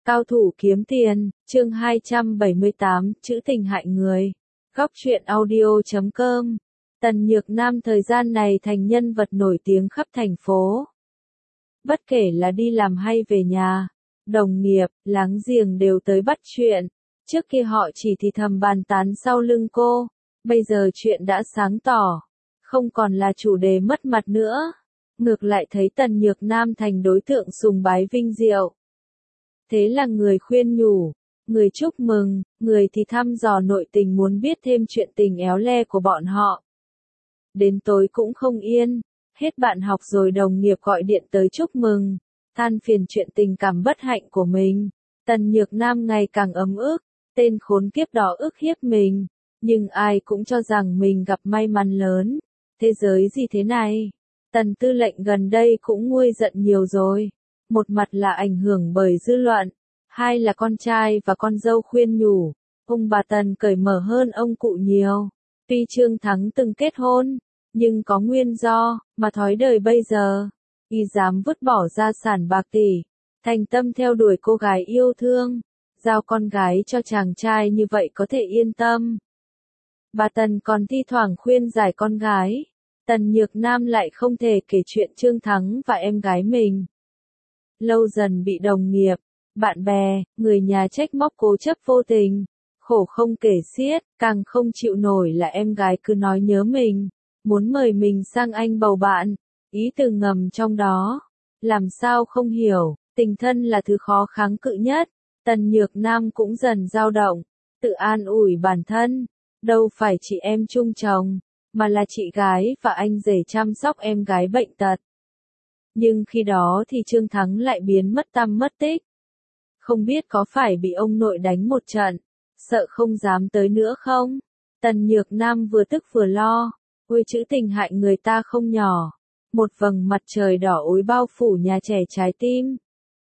Cao thủ kiếm tiền, chương 278, trữ tình hại người. Góc truyện audio.com. Tần Nhược Nam thời gian này thành nhân vật nổi tiếng khắp thành phố. Bất kể là đi làm hay về nhà, đồng nghiệp, láng giềng đều tới bắt chuyện. Trước kia họ chỉ thì thầm bàn tán sau lưng cô, bây giờ chuyện đã sáng tỏ, không còn là chủ đề mất mặt nữa. Ngược lại thấy Tần Nhược Nam thành đối tượng sùng bái vinh diệu. Thế là người khuyên nhủ, người chúc mừng, người thì thăm dò nội tình muốn biết thêm chuyện tình éo le của bọn họ. Đến tối cũng không yên, hết bạn học rồi đồng nghiệp gọi điện tới chúc mừng, than phiền chuyện tình cảm bất hạnh của mình. Tần Nhược Nam ngày càng ấm ức, tên khốn kiếp đó ức hiếp mình, nhưng ai cũng cho rằng mình gặp may mắn lớn. Thế giới gì thế này? Tần tư lệnh gần đây cũng nguôi giận nhiều rồi. Một mặt là ảnh hưởng bởi dư luận, hai là con trai và con dâu khuyên nhủ, ông bà Tần cởi mở hơn ông cụ nhiều. Tuy Trương Thắng từng kết hôn, nhưng có nguyên do, mà thói đời bây giờ, y dám vứt bỏ gia sản bạc tỷ, thành tâm theo đuổi cô gái yêu thương, giao con gái cho chàng trai như vậy có thể yên tâm. Bà Tần còn thi thoảng khuyên giải con gái, Tần Nhược Nam lại không thể kể chuyện Trương Thắng và em gái mình. Lâu dần bị đồng nghiệp, bạn bè, người nhà trách móc cố chấp vô tình, khổ không kể xiết, càng không chịu nổi là em gái cứ nói nhớ mình, muốn mời mình sang Anh bầu bạn, ý từ ngầm trong đó, làm sao không hiểu, tình thân là thứ khó kháng cự nhất. Tần Nhược Nam cũng dần dao động, tự an ủi bản thân, đâu phải chị em chung chồng, mà là chị gái và anh rể chăm sóc em gái bệnh tật. Nhưng khi đó thì Trương Thắng lại biến mất tăm mất tích. Không biết có phải bị ông nội đánh một trận, sợ không dám tới nữa không? Tần Nhược Nam vừa tức vừa lo, ôi chữ tình hại người ta không nhỏ. Một vầng mặt trời đỏ ối bao phủ nhà trẻ trái tim.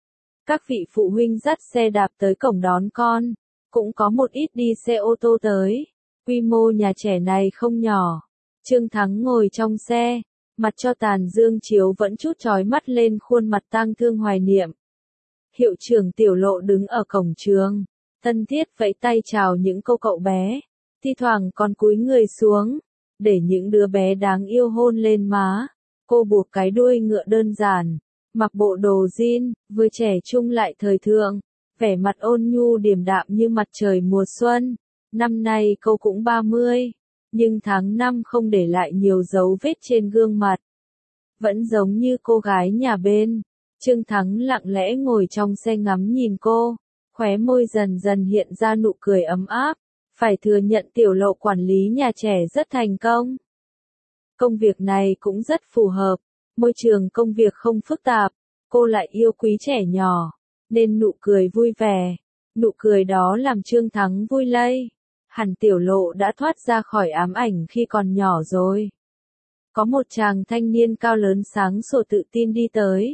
Các vị phụ huynh dắt xe đạp tới cổng đón con, cũng có một ít đi xe ô tô tới. Quy mô nhà trẻ này không nhỏ. Trương Thắng ngồi trong xe, mặt cho tàn dương chiếu vẫn chút chói mắt lên khuôn mặt tang thương hoài niệm. Hiệu trưởng Tiểu Lộ đứng ở cổng trường, thân thiết vẫy tay chào những cô cậu bé, thi thoảng còn cúi người xuống, để những đứa bé đáng yêu hôn lên má. Cô buộc cái đuôi ngựa đơn giản, mặc bộ đồ jean, vừa trẻ trung lại thời thượng, vẻ mặt ôn nhu điềm đạm như mặt trời mùa xuân. Năm nay cô cũng 30. Nhưng tháng 5 không để lại nhiều dấu vết trên gương mặt. Vẫn giống như cô gái nhà bên. Trương Thắng lặng lẽ ngồi trong xe ngắm nhìn cô, khóe môi dần dần hiện ra nụ cười ấm áp. Phải thừa nhận Tiểu Lộ quản lý nhà trẻ rất thành công. Công việc này cũng rất phù hợp, môi trường công việc không phức tạp, cô lại yêu quý trẻ nhỏ, nên nụ cười vui vẻ. Nụ cười đó làm Trương Thắng vui lây. Hẳn Tiểu Lộ đã thoát ra khỏi ám ảnh khi còn nhỏ rồi. Có một chàng thanh niên cao lớn sáng sủa tự tin đi tới.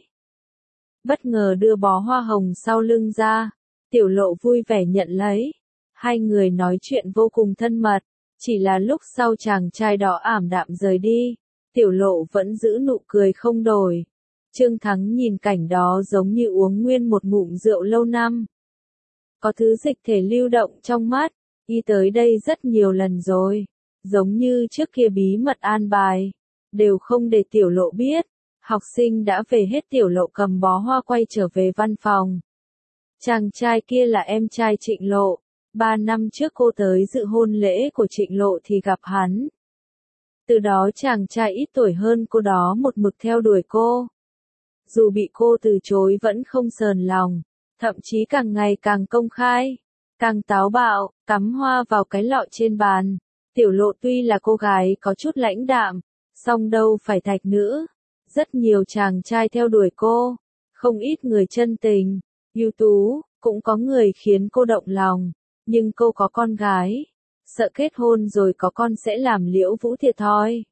Bất ngờ đưa bó hoa hồng sau lưng ra, Tiểu Lộ vui vẻ nhận lấy. Hai người nói chuyện vô cùng thân mật, chỉ là lúc sau chàng trai đó ảm đạm rời đi, Tiểu Lộ vẫn giữ nụ cười không đổi. Trương Thắng nhìn cảnh đó giống như uống nguyên một ngụm rượu lâu năm. Có thứ dịch thể lưu động trong mắt. Y tới đây rất nhiều lần rồi, giống như trước kia bí mật an bài, đều không để Tiểu Lộ biết. Học sinh đã về hết, Tiểu Lộ cầm bó hoa quay trở về văn phòng. Chàng trai kia là em trai Trịnh Lộ, 3 năm trước cô tới dự hôn lễ của Trịnh Lộ thì gặp hắn. Từ đó chàng trai ít tuổi hơn cô đó một mực theo đuổi cô. Dù bị cô từ chối vẫn không sờn lòng, thậm chí càng ngày càng công khai. Càng táo bạo, cắm hoa vào cái lọ trên bàn. Tiểu Lộ tuy là cô gái có chút lãnh đạm, song đâu phải thạch nữ. Rất nhiều chàng trai theo đuổi cô, không ít người chân tình, ưu tú, cũng có người khiến cô động lòng. Nhưng cô có con gái, sợ kết hôn rồi có con sẽ làm Liễu Vũ thiệt thòi.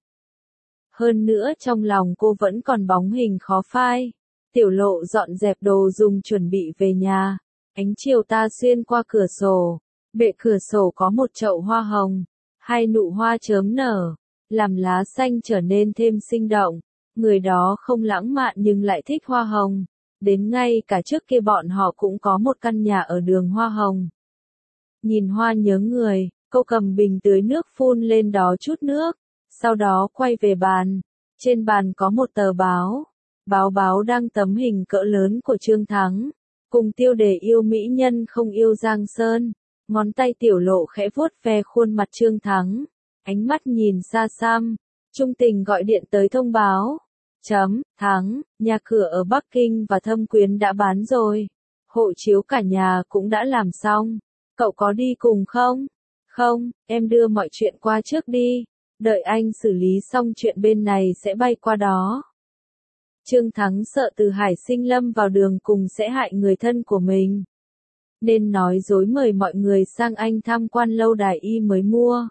Hơn nữa trong lòng cô vẫn còn bóng hình khó phai. Tiểu Lộ dọn dẹp đồ dùng chuẩn bị về nhà. Ánh chiều ta xuyên qua cửa sổ, bệ cửa sổ có một chậu hoa hồng, hai nụ hoa chớm nở, làm lá xanh trở nên thêm sinh động. Người đó không lãng mạn nhưng lại thích hoa hồng, Đến ngay cả trước kia bọn họ cũng có một căn nhà ở đường Hoa Hồng. Nhìn hoa nhớ người, cô cầm bình tưới nước phun lên đó chút nước, sau đó quay về bàn. Trên bàn có một tờ báo. Báo đăng tấm hình cỡ lớn của Trương Thắng, cùng tiêu đề yêu mỹ nhân không yêu Giang Sơn. Ngón tay Tiểu Lộ khẽ vuốt ve khuôn mặt Trương Thắng, ánh mắt nhìn xa xăm. Trung Tình gọi điện tới thông báo. Thắng, nhà cửa ở Bắc Kinh và Thâm Quyến đã bán rồi. Hộ chiếu cả nhà cũng đã làm xong. Cậu có đi cùng không? Không, em đưa mọi chuyện qua trước đi. Đợi anh xử lý xong chuyện bên này sẽ bay qua đó. Trương Thắng sợ Từ Hải Sinh lâm vào đường cùng sẽ hại người thân của mình, nên nói dối mời mọi người sang anh tham quan lâu đài y mới mua.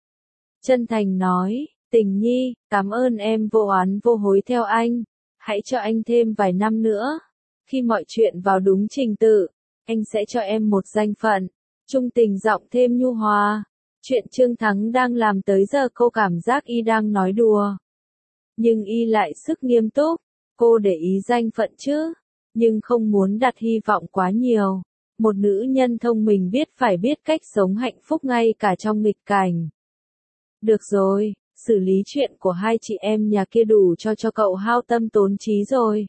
Chân thành nói, Tình Nhi, cảm ơn em vô oán vô hối theo anh, hãy cho anh thêm vài năm nữa. Khi mọi chuyện vào đúng trình tự, anh sẽ cho em một danh phận. Trung Tình giọng thêm nhu hòa. Chuyện Trương Thắng đang làm tới giờ cô cảm giác y đang nói đùa. Nhưng y lại sức nghiêm túc. Cô để ý danh phận chứ, nhưng không muốn đặt hy vọng quá nhiều. Một nữ nhân thông minh phải biết cách sống hạnh phúc ngay cả trong nghịch cảnh. Được rồi, xử lý chuyện của hai chị em nhà kia đủ cho cậu hao tâm tốn trí rồi.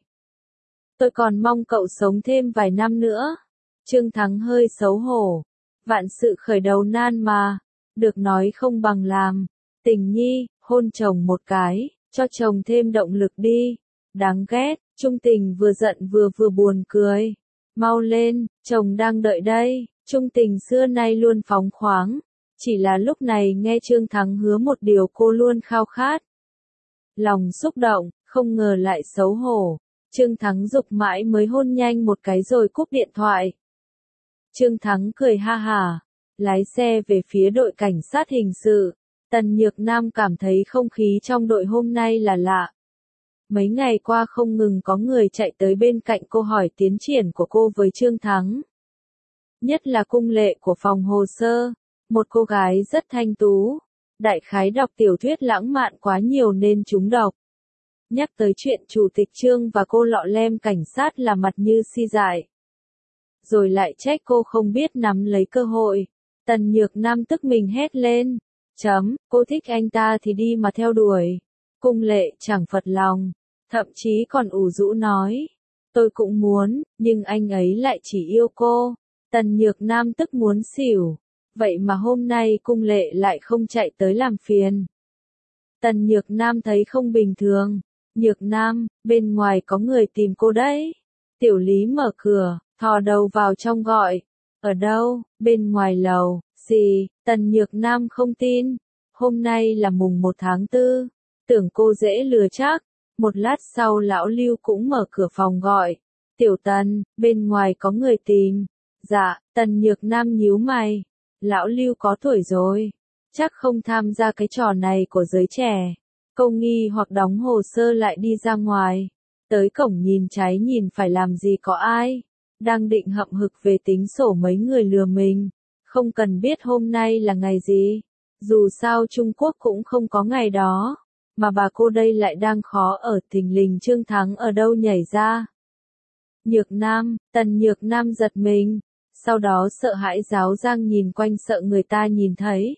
Tôi còn mong cậu sống thêm vài năm nữa. Trương Thắng hơi xấu hổ. Vạn sự khởi đầu nan mà, được nói không bằng làm. Tình Nhi, hôn chồng một cái, cho chồng thêm động lực đi. Đáng ghét, Trung Tình vừa giận vừa buồn cười. Mau lên, chồng đang đợi đây. Trung Tình xưa nay luôn phóng khoáng. Chỉ là lúc này nghe Trương Thắng hứa một điều cô luôn khao khát. Lòng xúc động, không ngờ lại xấu hổ. Trương Thắng giục mãi mới hôn nhanh một cái rồi cúp điện thoại. Trương Thắng cười ha hả, lái xe về phía đội cảnh sát hình sự. Tần Nhược Nam cảm thấy không khí trong đội hôm nay là lạ. Mấy ngày qua không ngừng có người chạy tới bên cạnh cô hỏi tiến triển của cô với Trương Thắng. Nhất là Cung Lệ của phòng hồ sơ, một cô gái rất thanh tú. Đại khái đọc tiểu thuyết lãng mạn quá nhiều nên trúng độc. Nhắc tới chuyện chủ tịch Trương và cô lọ lem cảnh sát là mặt như si dại. Rồi lại trách cô không biết nắm lấy cơ hội. Tần Nhược Nam tức mình hét lên. Cô thích anh ta thì đi mà theo đuổi. Cung Lệ chẳng phật lòng, thậm chí còn ủ rũ nói. Tôi cũng muốn, nhưng anh ấy lại chỉ yêu cô. Tần Nhược Nam tức muốn xỉu. Vậy mà hôm nay Cung Lệ lại không chạy tới làm phiền. Tần Nhược Nam thấy không bình thường. Nhược Nam, bên ngoài có người tìm cô đấy. Tiểu Lý mở cửa, thò đầu vào trong gọi. Ở đâu? Bên ngoài lầu. Gì? Tần Nhược Nam không tin. Hôm nay là mùng 1 tháng 4. Tưởng cô dễ lừa chắc. Một lát sau lão Lưu cũng mở cửa phòng gọi. Tiểu Tần, bên ngoài có người tìm. Dạ, Tần Nhược Nam nhíu mày. Lão Lưu có tuổi rồi. Chắc không tham gia cái trò này của giới trẻ. Câu nghi hoặc đóng hồ sơ lại đi ra ngoài. Tới cổng nhìn trái nhìn phải làm gì có ai. Đang định hậm hực về tính sổ mấy người lừa mình. Không cần biết hôm nay là ngày gì. Dù sao Trung Quốc cũng không có ngày đó. Mà bà cô đây lại đang khó ở, thình lình Trương Thắng ở đâu nhảy ra. Nhược Nam, Tần Nhược Nam giật mình. Sau đó sợ hãi ráo rang nhìn quanh sợ người ta nhìn thấy.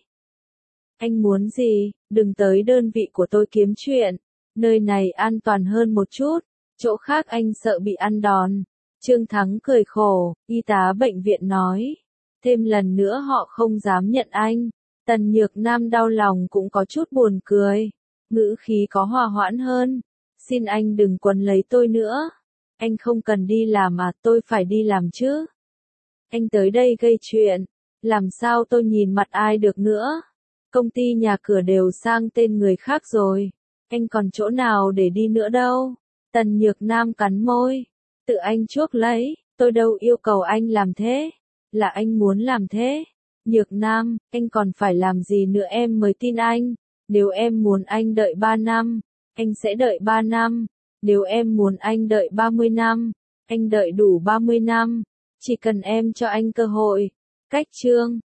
Anh muốn gì? Đừng tới đơn vị của tôi kiếm chuyện. Nơi này an toàn hơn một chút. Chỗ khác anh sợ bị ăn đòn. Trương Thắng cười khổ, y tá bệnh viện nói. Thêm lần nữa họ không dám nhận anh. Tần Nhược Nam đau lòng cũng có chút buồn cười. Ngữ khí có hòa hoãn hơn. Xin anh đừng quấn lấy tôi nữa. Anh không cần đi làm à, tôi phải đi làm chứ. Anh tới đây gây chuyện. Làm sao tôi nhìn mặt ai được nữa. Công ty nhà cửa đều sang tên người khác rồi. Anh còn chỗ nào để đi nữa đâu. Tần Nhược Nam cắn môi. Tự anh chuốc lấy, tôi đâu yêu cầu anh làm thế. Là anh muốn làm thế. Nhược Nam, anh còn phải làm gì nữa em mới tin anh. Nếu em muốn anh đợi 3 năm, anh sẽ đợi 3 năm. Nếu em muốn anh đợi 30 năm, anh đợi đủ 30 năm. Chỉ cần em cho anh cơ hội. Cách Trương